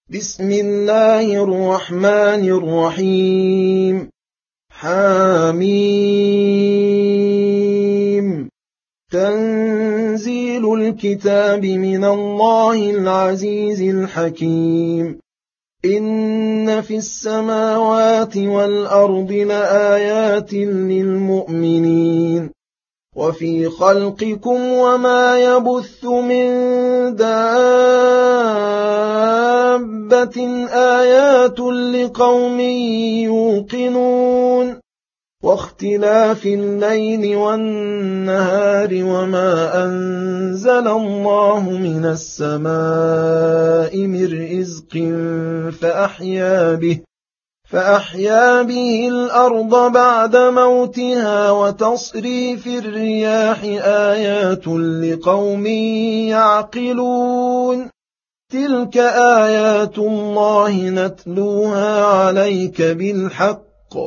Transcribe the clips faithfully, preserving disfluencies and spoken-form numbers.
بسم الله الرحمن الرحيم. حميم. تنزيل الكتاب من الله العزيز الحكيم. إن في السماوات والأرض لآيات للمؤمنين وفي خلقكم وما يبث من دابة آيات لقوم يوقنون واختلاف الليل والنهار وما أنزل الله من السماء من رزق فأحيا به فأحيا به الأرض بعد موتها وتصريف الرياح آيات لقوم يعقلون تلك آيات الله نتلوها عليك بالحق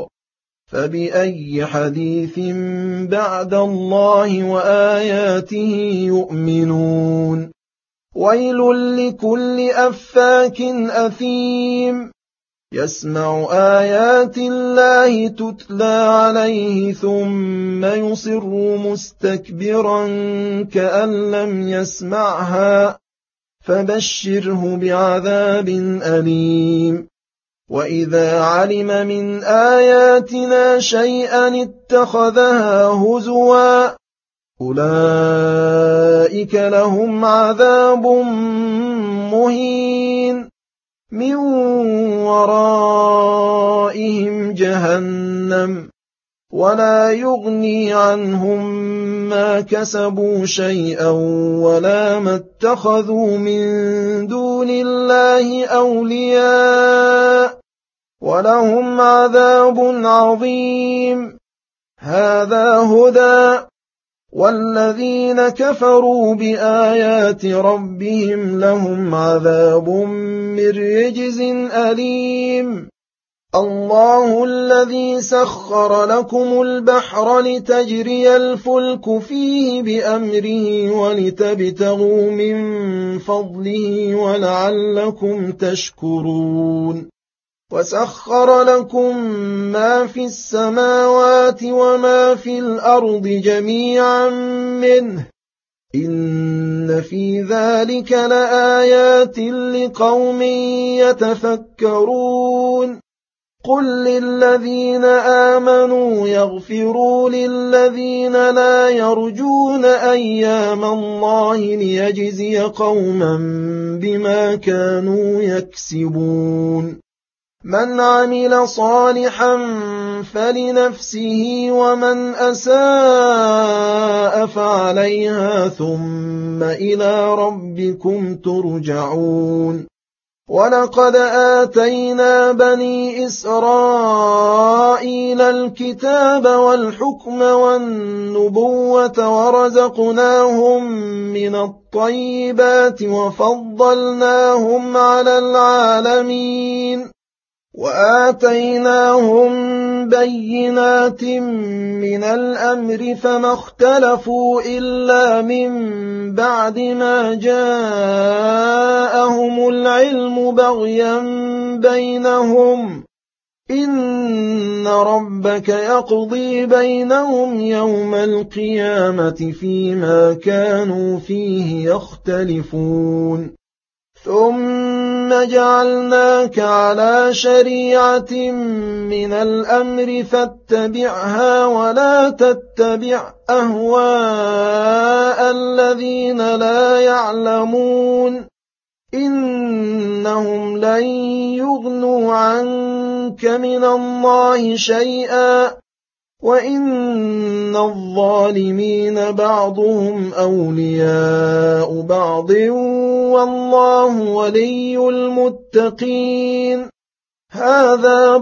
فبأي حديث بعد الله وآياته يؤمنون ويل لكل أفاك أثيم يسمع آيات الله تتلى عليه ثم يصر مستكبرا كأن لم يسمعها فبشره بعذاب أليم وإذا علم من آياتنا شيئا اتخذها هزوا أولئك لهم عذاب مهين من ورائهم جهنم ولا يغني عنهم ما كسبوا شيئا ولا ما اتخذوا من دون الله أولياء ولهم عذاب عظيم هذا هدى والذين كفروا بآيات ربهم لهم عذاب من رجز أليم الله الذي سخر لكم البحر لتجري الفلك فيه بأمره ولتبتغوا من فضله ولعلكم تشكرون وسخر لكم ما في السماوات وما في الأرض جميعا منه إن في ذلك لآيات لقوم يتفكرون قل للذين آمنوا يغفروا للذين لا يرجون أيام الله ليجزي قوما بما كانوا يكسبون من عمل صالحا فلنفسه ومن أساء فعليها ثم إلى ربكم ترجعون ولقد آتينا بني إسرائيل الكتاب والحكم والنبوة ورزقناهم من الطيبات وفضلناهم على العالمين وآتيناهم بينات من الأمر فما اختلفوا إلا من بعد ما جاءهم العلم بغيا بينهم إن ربك يقضي بينهم يوم القيامة فيما كانوا فيه يختلفون ثم جعلناك على شريعة من الأمر فاتبعها ولا تتبع أهواء الذين لا يعلمون إنهم لن يغنوا عنك من الله شيئا وإن الظالمين بعضهم أولياء بعض والله ولي المتقين هذا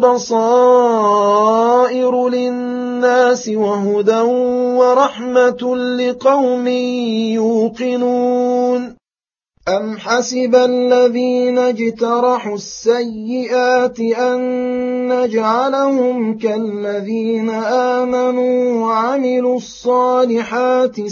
بصائر للناس وهدى ورحمة لقوم يوقنون أم حسب الذين اجترحوا السيئات أن نجعلهم كالذين آمنوا وعملوا الصالحات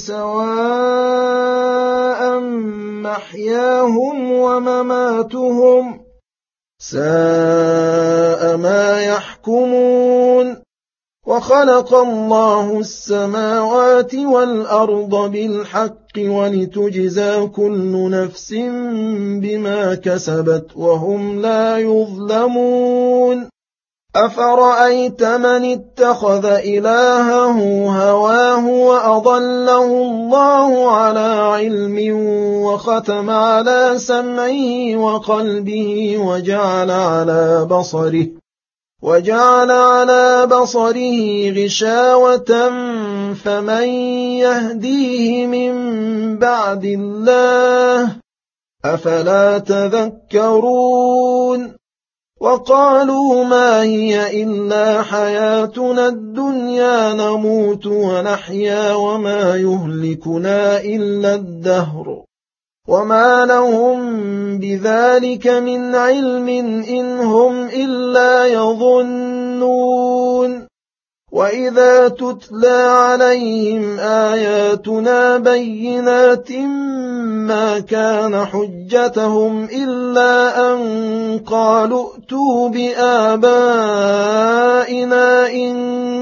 سواء محياهم ومماتهم ساء ما يحكمون وخلق الله السماوات والأرض بالحق ولتجزى كل نفس بما كسبت وهم لا يظلمون أفرأيت من اتخذ إلهه هواه وأضله الله على علم وختم على سمعه وقلبه وجعل على بصره وجعل على بصره غشاوة فمن يهديه من بعد الله أفلا تذكرون وقالوا ما هي إلا حياتنا الدنيا نموت ونحيا وما يهلكنا إلا الدهر وما لهم بذلك من علم إن هم إلا يظنون وإذا تتلى عليهم آياتنا بينات ما كان حجتهم إلا أن قالوا ائتوا بآبائنا إن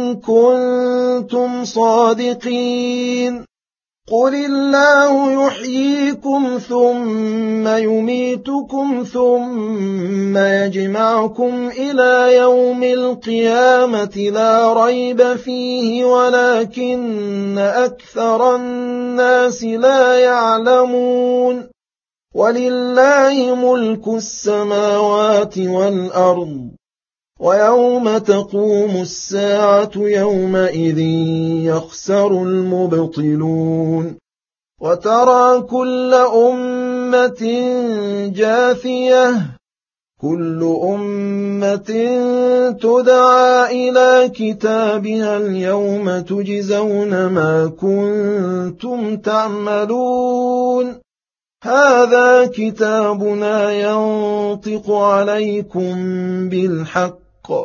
كنتم صادقين قل الله يحييكم ثم يميتكم ثم يجمعكم إلى يوم القيامة لا ريب فيه ولكن أكثر الناس لا يعلمون ولله ملك السماوات والأرض ويوم تقوم الساعة يومئذ يخسر المبطلون وترى كل أمة جاثية كل أمة تدعى إلى كتابها اليوم تجزون ما كنتم تعملون هذا كتابنا ينطق عليكم بالحق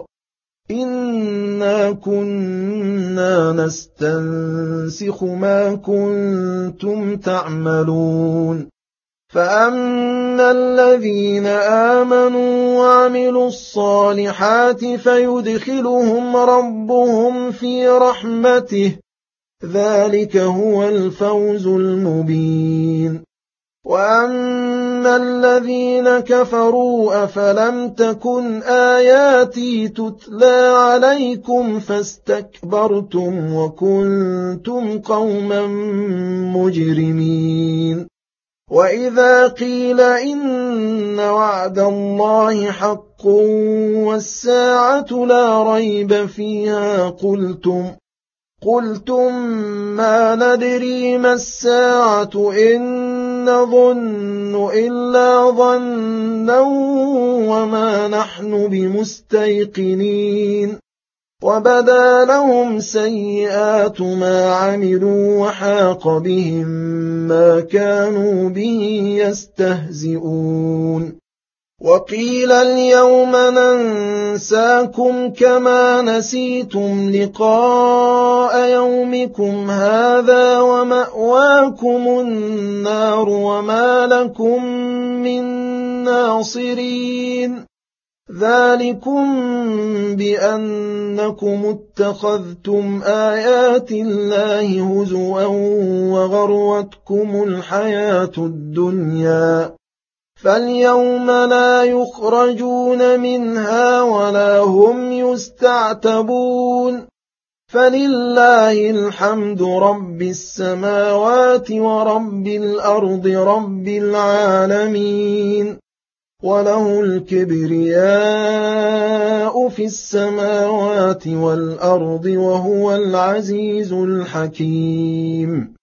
إنا كنا نستنسخ ما كنتم تعملون فأما الذين آمنوا وعملوا الصالحات فيدخلهم ربهم في رحمته ذلك هو الفوز المبين وأما الذين كفروا أفلم تكن آياتي تتلى عليكم فاستكبرتم وكنتم قوما مجرمين وإذا قيل إن وعد الله حق والساعة لا ريب فيها قلتم قلتم ما ندري ما الساعة إن نظن إلا ظنا وما نحن بمستيقنين وبدا لهم سيئات ما عملوا وحاق بهم ما كانوا به يستهزئون وقيل اليوم ننساكم كما نسيتم لقاء يومكم هذا ومأواكم النار وما لكم من ناصرين ذلكم بأنكم اتخذتم آيات الله هزوا وغرتكم الحياة الدنيا فاليوم لا يخرجون منها ولا هم يستعتبون فلله الحمد رب السماوات ورب الأرض رب العالمين وله الكبرياء في السماوات والأرض وهو العزيز الحكيم